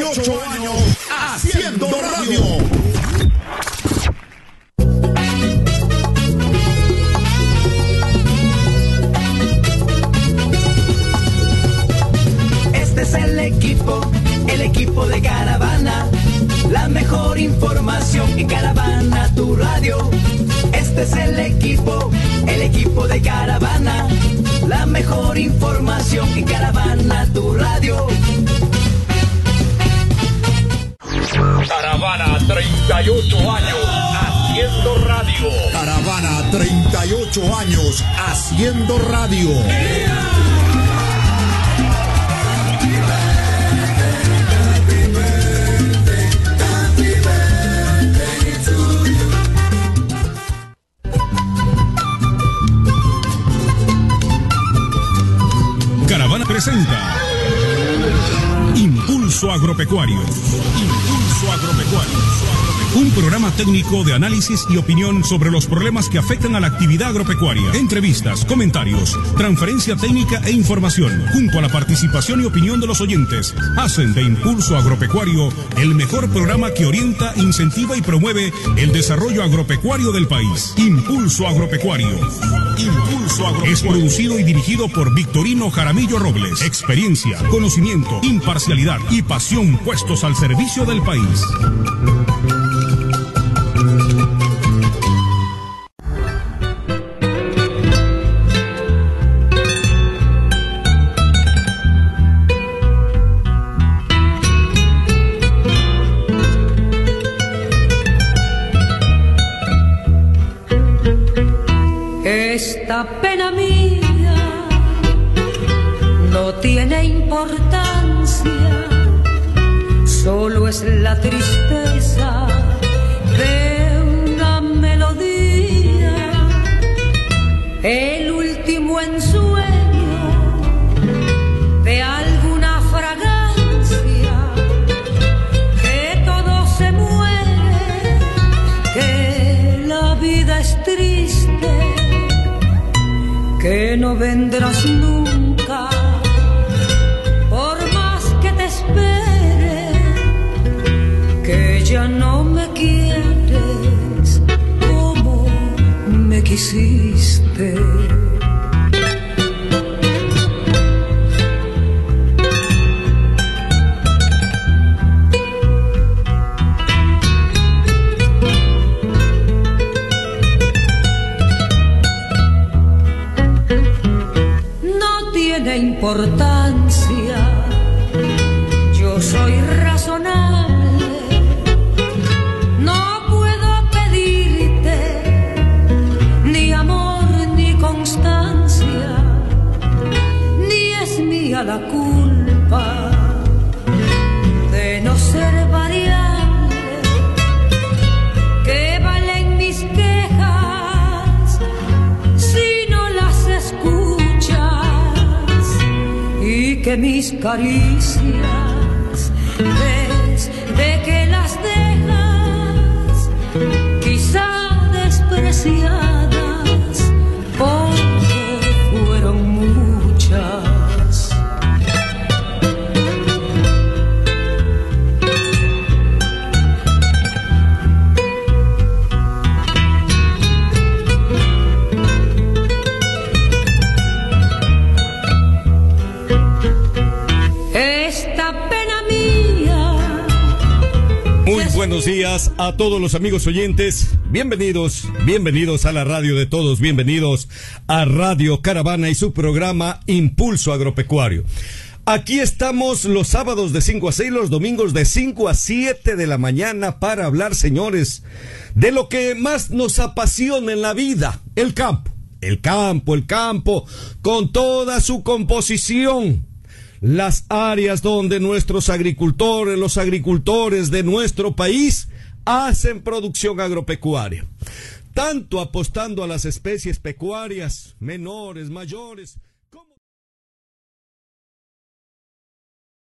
38 años haciendo radio. Este es el equipo de Caravana, la mejor información en Caravana, tu radio. Este es el equipo de Caravana, la mejor información en Caravana, tu radio. Caravana, 38 años haciendo radio. Caravana, 38 años haciendo radio. Caravana presenta Impulso Agropecuario. Impulso Agropecuario. Un programa técnico de análisis y opinión sobre los problemas que afectan a la actividad agropecuaria. Entrevistas, comentarios, transferencia técnica e información, junto a la participación y opinión de los oyentes, hacen de Impulso Agropecuario el mejor programa que orienta, incentiva y promueve el desarrollo agropecuario del país. Impulso Agropecuario. Impulso Agropecuario. Es producido y dirigido por Victorino Jaramillo Robles. Experiencia, conocimiento, imparcialidad y pasión puestos al servicio del país. Esta pena mía no tiene importancia, solo es la tristeza de una melodía, el último ensueño de alguna fragancia, que todo se muere, que la vida es triste, que no vendrás nunca, por más que te espere, que ya no me quieres como me quisiste. Importancia, yo soy razonable, no puedo pedirte ni amor ni constancia, ni es mía la culpa de no ser variable, que valen mis quejas si no las escucho, y que mis caricias, desde que las dejas, quizá despreciadas, porque fueron muchas. Buenos días a todos los amigos oyentes, bienvenidos a la radio de todos, bienvenidos a Radio Caravana y su programa Impulso Agropecuario. Aquí estamos los sábados de 5 a 6, los domingos de 5 a 7 de la mañana para hablar, señores, de lo que más nos apasiona en la vida, el campo, con toda su composición. Las áreas donde nuestros agricultores, los agricultores de nuestro país hacen producción agropecuaria, tanto apostando a las especies pecuarias menores, mayores,